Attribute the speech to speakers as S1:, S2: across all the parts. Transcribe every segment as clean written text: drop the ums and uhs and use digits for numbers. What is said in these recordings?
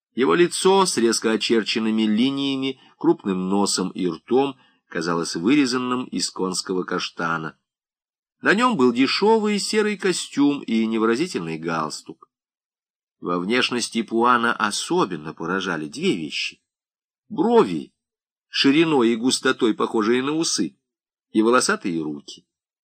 S1: Его лицо с резко очерченными линиями, крупным носом и ртом казалось вырезанным из конского каштана. На нем был дешевый серый костюм и невыразительный галстук. Во внешности Пуана особенно поражали две вещи: брови, шириной и густотой похожие на усы, и волосатые руки.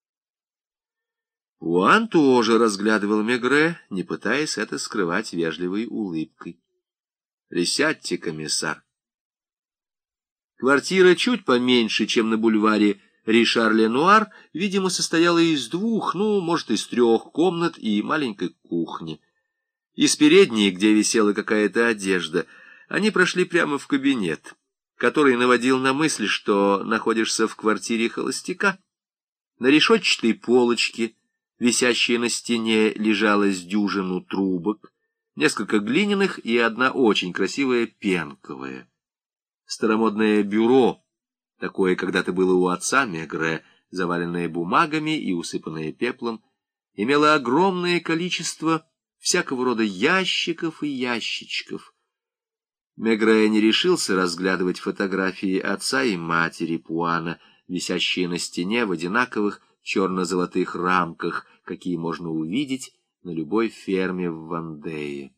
S1: Пуан тоже разглядывал Мегрэ, не пытаясь это скрывать вежливой улыбкой. «Присядьте, комиссар». Квартира чуть поменьше, чем на бульваре Ришар-Ленуар, видимо, состояла из двух, может, из 3 комнат и маленькой кухни. Из передней, где висела какая-то одежда, они прошли прямо в кабинет, который наводил на мысль, что находишься в квартире холостяка. На решетчатой полочке, висящей на стене, лежалось дюжину трубок, несколько глиняных и одна очень красивая пенковая. Старомодное бюро, такое когда-то было у отца Мегрэ, заваленное бумагами и усыпанное пеплом, имело огромное количество всякого рода ящиков и ящичков. Мегрэ не решился разглядывать фотографии отца и матери Пуана, висящие на стене в одинаковых черно-золотых рамках, какие можно увидеть на любой ферме в Вандее.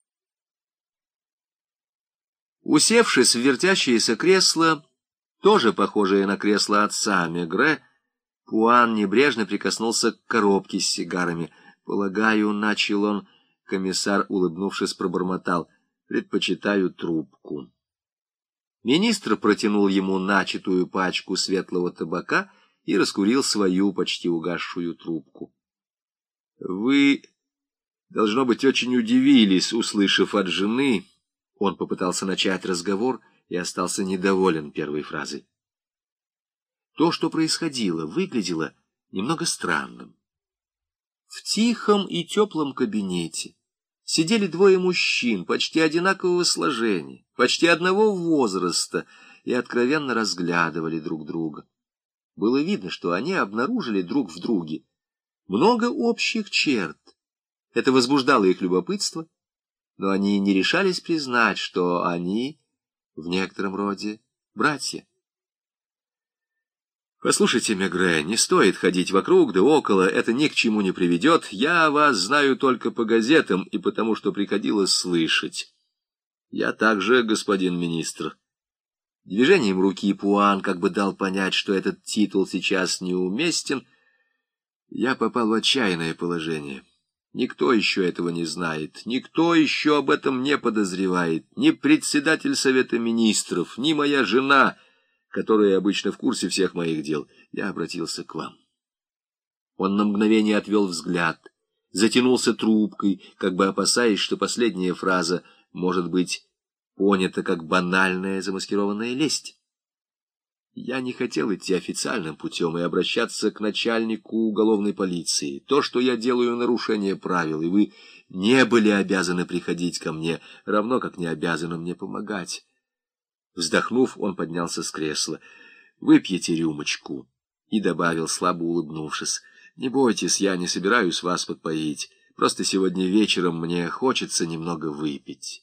S1: Усевшись в вертящееся кресло, тоже похожее на кресло отца Мегрэ, Пуан небрежно прикоснулся к коробке с сигарами. «Полагаю, — начал он, — комиссар, улыбнувшись, пробормотал, — предпочитаю трубку». Министр протянул ему начатую пачку светлого табака и раскурил свою почти угасшую трубку. «Вы, должно быть, очень удивились, услышав от жены...» Он попытался начать разговор и остался недоволен первой фразой. То, что происходило, выглядело немного странным. В тихом и теплом кабинете сидели 2 мужчин почти одинакового сложения, почти одного возраста, и откровенно разглядывали друг друга. Было видно, что они обнаружили друг в друге много общих черт. Это возбуждало их любопытство, но они не решались признать, что они в некотором роде братья. «Послушайте, Мегрэ, не стоит ходить вокруг да около, это ни к чему не приведет. Я вас знаю только по газетам и потому, что приходилось слышать. Я также, господин министр». Движением руки Пуан как бы дал понять, что этот титул сейчас неуместен. «Я попал в отчаянное положение. Никто еще этого не знает, никто еще об этом не подозревает, ни председатель Совета Министров, ни моя жена, которая обычно в курсе всех моих дел. Я обратился к вам». Он на мгновение отвел взгляд, затянулся трубкой, как бы опасаясь, что последняя фраза может быть понята как банальная замаскированная лесть. «Я не хотел идти официальным путем и обращаться к начальнику уголовной полиции. То, что я делаю, нарушение правил, и вы не были обязаны приходить ко мне, равно как не обязаны мне помогать». Вздохнув, он поднялся с кресла. «Выпьете рюмочку?» И добавил, слабо улыбнувшись: «Не бойтесь, я не собираюсь вас подпоить. Просто сегодня вечером мне хочется немного выпить».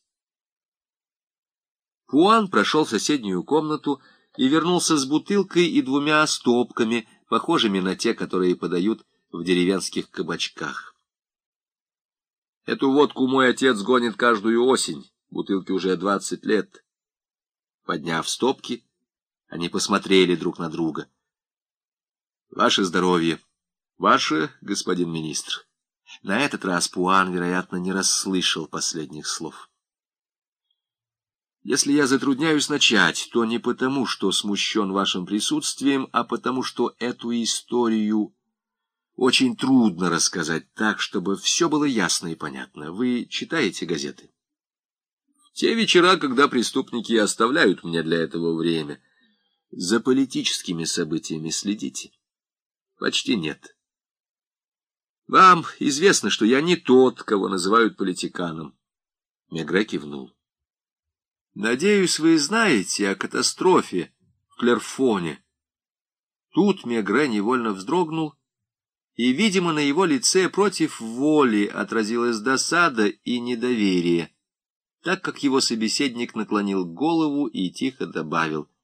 S1: Пуан прошел в соседнюю комнату и вернулся с бутылкой и 2 стопками, похожими на те, которые подают в деревенских кабачках. «Эту водку мой отец гонит каждую осень, бутылке уже 20 лет». Подняв стопки, они посмотрели друг на друга. «Ваше здоровье! Ваше, господин министр!» На этот раз Пуан, вероятно, не расслышал последних слов. «Если я затрудняюсь начать, то не потому, что смущен вашим присутствием, а потому, что эту историю очень трудно рассказать так, чтобы все было ясно и понятно. Вы читаете газеты?» «Те вечера, когда преступники оставляют мне для этого время». «За политическими событиями следите?» «Почти нет». «Вам известно, что я не тот, кого называют политиканом?» Мегрэ кивнул. «Надеюсь, вы знаете о катастрофе в Клерфоне». Тут Мегрэ невольно вздрогнул, и, видимо, на его лице против воли отразилась досада и недоверие. так как его собеседник наклонил голову и тихо добавил: